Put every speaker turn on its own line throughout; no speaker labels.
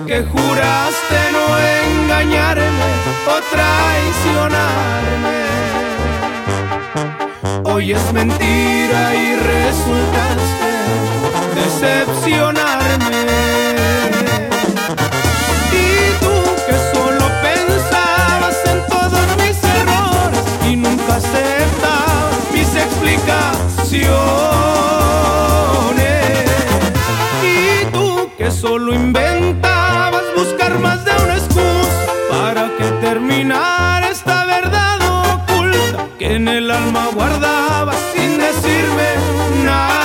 que juraste no engañarme o traicionarme. Hoy es mentira y resultaste decepcionarme. Y tú que solo pensabas en todos mis errores y nunca aceptabas mis explicaciones. Y tú que solo inventabas buscar más de una excusa para que terminara esta verdad oculta que en el alma guardabas sin decirme nada.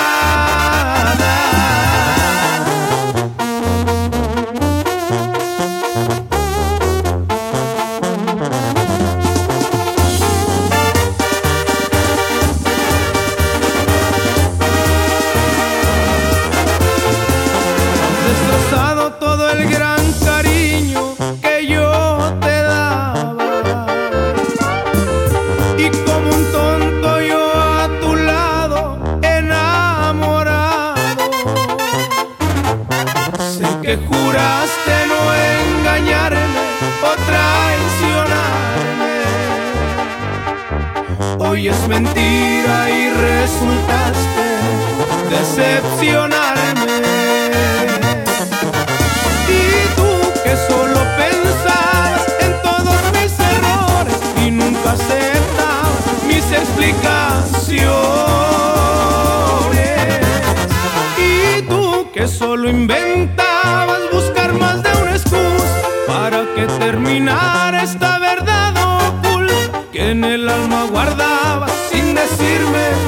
Destrozado todo el gran cariño que yo te daba, y como un tonto yo a tu lado enamorado. Sé que juraste no engañarme o traicionarme. Hoy es mentira y resultaste decepcionarme. Solo pensabas en todos mis errores y nunca aceptabas mis explicaciones. Y tú que solo inventabas buscar más de una excusa para que terminara esta verdad oculta que en el alma guardabas sin decirme